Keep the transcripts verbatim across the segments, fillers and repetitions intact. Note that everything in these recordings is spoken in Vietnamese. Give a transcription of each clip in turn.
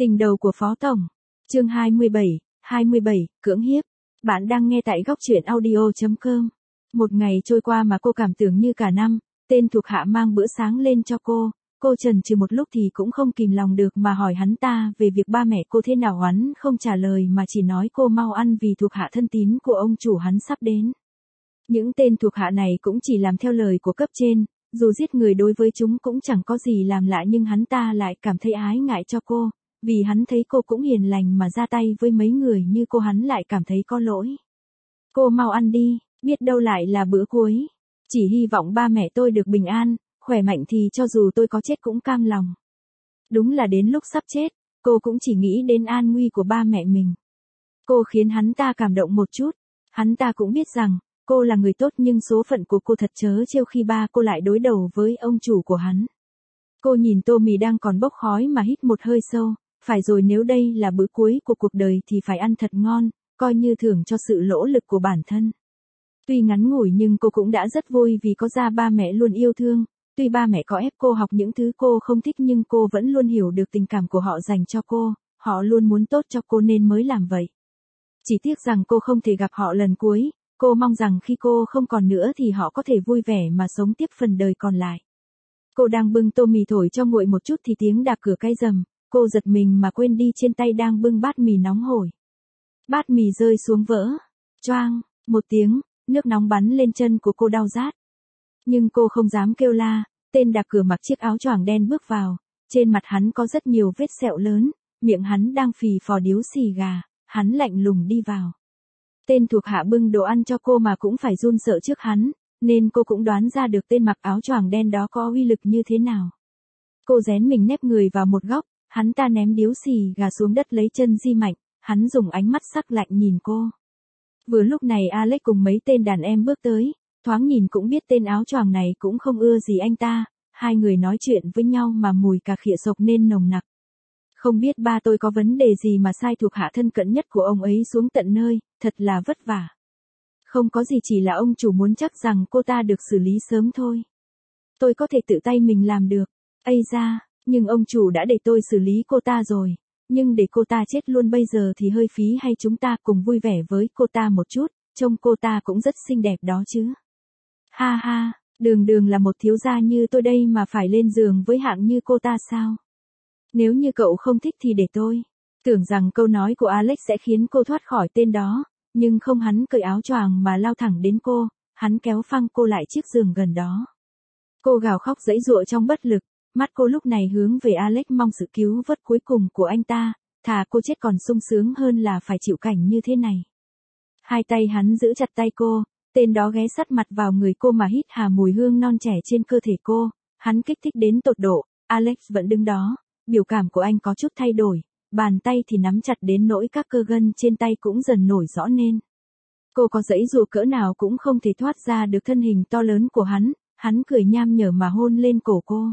Tình đầu của Phó Tổng. Chương hai mươi bảy, hai mươi bảy, cưỡng hiếp. Bạn đang nghe tại góc truyện audio chấm com. Một ngày trôi qua mà cô cảm tưởng như cả năm, tên thuộc hạ mang bữa sáng lên cho cô, cô chần chừ một lúc thì cũng không kìm lòng được mà hỏi hắn ta về việc ba mẹ cô thế nào. Hắn không trả lời mà chỉ nói cô mau ăn vì thuộc hạ thân tín của ông chủ hắn sắp đến. Những tên thuộc hạ này cũng chỉ làm theo lời của cấp trên, dù giết người đối với chúng cũng chẳng có gì làm lạ, nhưng hắn ta lại cảm thấy ái ngại cho cô, vì hắn thấy cô cũng hiền lành mà ra tay với mấy người như cô hắn lại cảm thấy có lỗi. Cô mau ăn đi, biết đâu lại là bữa cuối. Chỉ hy vọng ba mẹ tôi được bình an, khỏe mạnh thì cho dù tôi có chết cũng cam lòng. Đúng là đến lúc sắp chết, cô cũng chỉ nghĩ đến an nguy của ba mẹ mình. Cô khiến hắn ta cảm động một chút. Hắn ta cũng biết rằng, cô là người tốt nhưng số phận của cô thật trớ trêu khi ba cô lại đối đầu với ông chủ của hắn. Cô nhìn tô mì đang còn bốc khói mà hít một hơi sâu. Phải rồi, nếu đây là bữa cuối của cuộc đời thì phải ăn thật ngon, coi như thưởng cho sự nỗ lực của bản thân. Tuy ngắn ngủi nhưng cô cũng đã rất vui vì có ra ba mẹ luôn yêu thương. Tuy ba mẹ có ép cô học những thứ cô không thích nhưng cô vẫn luôn hiểu được tình cảm của họ dành cho cô, họ luôn muốn tốt cho cô nên mới làm vậy. Chỉ tiếc rằng cô không thể gặp họ lần cuối, cô mong rằng khi cô không còn nữa thì họ có thể vui vẻ mà sống tiếp phần đời còn lại. Cô đang bưng tô mì thổi cho nguội một chút thì tiếng đạp cửa cay rầm, cô giật mình mà quên đi trên tay đang bưng bát mì nóng hổi. Bát mì rơi xuống vỡ, choang, một tiếng, nước nóng bắn lên chân của cô đau rát. Nhưng cô không dám kêu la, tên đạp cửa mặc chiếc áo choàng đen bước vào, trên mặt hắn có rất nhiều vết sẹo lớn, miệng hắn đang phì phò điếu xì gà, hắn lạnh lùng đi vào. Tên thuộc hạ bưng đồ ăn cho cô mà cũng phải run sợ trước hắn, nên cô cũng đoán ra được tên mặc áo choàng đen đó có uy lực như thế nào. Cô rén mình nép người vào một góc, hắn ta ném điếu xì gà xuống đất lấy chân di mạnh, hắn dùng ánh mắt sắc lạnh nhìn cô. Vừa lúc này Alex cùng mấy tên đàn em bước tới, thoáng nhìn cũng biết tên áo choàng này cũng không ưa gì anh ta, hai người nói chuyện với nhau mà mùi cà khịa sộc nên nồng nặc. Không biết ba tôi có vấn đề gì mà sai thuộc hạ thân cận nhất của ông ấy xuống tận nơi, thật là vất vả. Không có gì, chỉ là ông chủ muốn chắc rằng cô ta được xử lý sớm thôi. Tôi có thể tự tay mình làm được. Ây da, nhưng ông chủ đã để tôi xử lý cô ta rồi. Nhưng để cô ta chết luôn bây giờ thì hơi phí, hay chúng ta cùng vui vẻ với cô ta một chút, trông cô ta cũng rất xinh đẹp đó chứ. Ha ha, đường đường là một thiếu gia như tôi đây mà phải lên giường với hạng như cô ta sao? Nếu như cậu không thích thì để tôi. Tưởng rằng câu nói của Alex sẽ khiến cô thoát khỏi tên đó, nhưng không, hắn cởi áo choàng mà lao thẳng đến cô, hắn kéo phăng cô lại chiếc giường gần đó. Cô gào khóc giãy giụa trong bất lực, mắt cô lúc này hướng về Alex mong sự cứu vớt cuối cùng của anh ta, thà cô chết còn sung sướng hơn là phải chịu cảnh như thế này. Hai tay hắn giữ chặt tay cô, tên đó ghé sát mặt vào người cô mà hít hà mùi hương non trẻ trên cơ thể cô, hắn kích thích đến tột độ. Alex vẫn đứng đó, biểu cảm của anh có chút thay đổi, bàn tay thì nắm chặt đến nỗi các cơ gân trên tay cũng dần nổi rõ nên. Cô có giãy giụa cỡ nào cũng không thể thoát ra được thân hình to lớn của hắn, hắn cười nham nhở mà hôn lên cổ cô.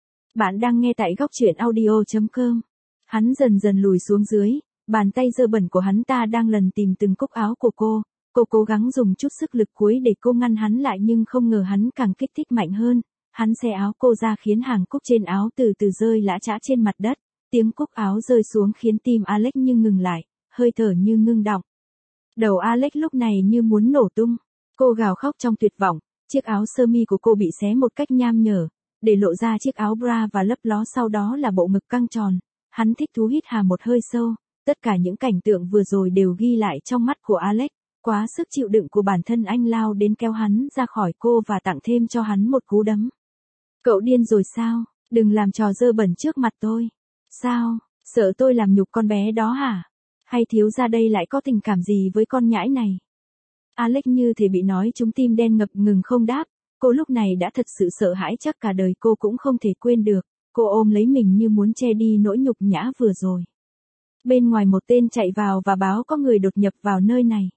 Bạn đang nghe tại góc truyện audio chấm com. Hắn dần dần lùi xuống dưới, bàn tay dơ bẩn của hắn ta đang lần tìm từng cúc áo của cô, cô cố gắng dùng chút sức lực cuối để cô ngăn hắn lại nhưng không ngờ hắn càng kích thích mạnh hơn, hắn xé áo cô ra khiến hàng cúc trên áo từ từ rơi lã chã trên mặt đất, tiếng cúc áo rơi xuống khiến tim Alex như ngừng lại, hơi thở như ngưng đọng. Đầu Alex lúc này như muốn nổ tung, cô gào khóc trong tuyệt vọng, chiếc áo sơ mi của cô bị xé một cách nham nhở, để lộ ra chiếc áo bra và lấp ló, sau đó là bộ ngực căng tròn. Hắn thích thú hít hà một hơi sâu, tất cả những cảnh tượng vừa rồi đều ghi lại trong mắt của Alex, quá sức chịu đựng của bản thân, anh lao đến kéo hắn ra khỏi cô và tặng thêm cho hắn một cú đấm. Cậu điên rồi sao, đừng làm trò dơ bẩn trước mặt tôi. Sao, sợ tôi làm nhục con bé đó hả? Hay thiếu gia đây lại có tình cảm gì với con nhãi này? Alex như thể bị nói trúng tim đen, ngập ngừng không đáp. Cô lúc này đã thật sự sợ hãi, chắc cả đời cô cũng không thể quên được. Cô ôm lấy mình như muốn che đi nỗi nhục nhã vừa rồi. Bên ngoài một tên chạy vào và báo có người đột nhập vào nơi này.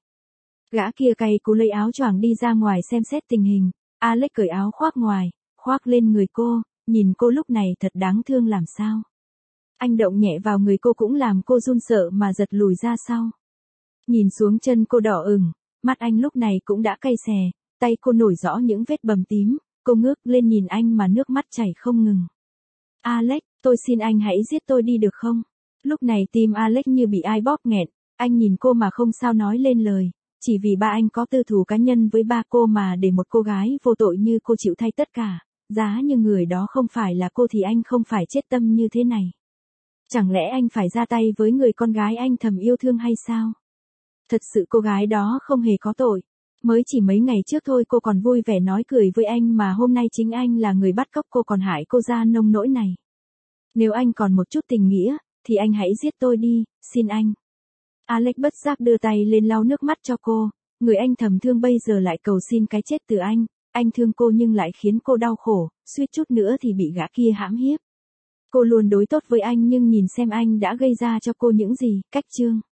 Gã kia cay cú lấy áo choàng đi ra ngoài xem xét tình hình. Alex cởi áo khoác ngoài, khoác lên người cô, nhìn cô lúc này thật đáng thương làm sao. Anh động nhẹ vào người cô cũng làm cô run sợ mà giật lùi ra sau. Nhìn xuống chân cô đỏ ửng, mắt anh lúc này cũng đã cay xè, tay cô nổi rõ những vết bầm tím, cô ngước lên nhìn anh mà nước mắt chảy không ngừng. Alex, tôi xin anh hãy giết tôi đi được không? Lúc này tim Alex như bị ai bóp nghẹn, anh nhìn cô mà không sao nói lên lời, chỉ vì ba anh có tư thù cá nhân với ba cô mà để một cô gái vô tội như cô chịu thay tất cả, giá như người đó không phải là cô thì anh không phải chết tâm như thế này. Chẳng lẽ anh phải ra tay với người con gái anh thầm yêu thương hay sao? Thật sự cô gái đó không hề có tội. Mới chỉ mấy ngày trước thôi cô còn vui vẻ nói cười với anh mà hôm nay chính anh là người bắt cóc cô còn hại cô ra nông nỗi này. Nếu anh còn một chút tình nghĩa, thì anh hãy giết tôi đi, xin anh. Alex bất giác đưa tay lên lau nước mắt cho cô, người anh thầm thương bây giờ lại cầu xin cái chết từ anh, anh thương cô nhưng lại khiến cô đau khổ, suýt chút nữa thì bị gã kia hãm hiếp. Cô luôn đối tốt với anh nhưng nhìn xem anh đã gây ra cho cô những gì, cách chương.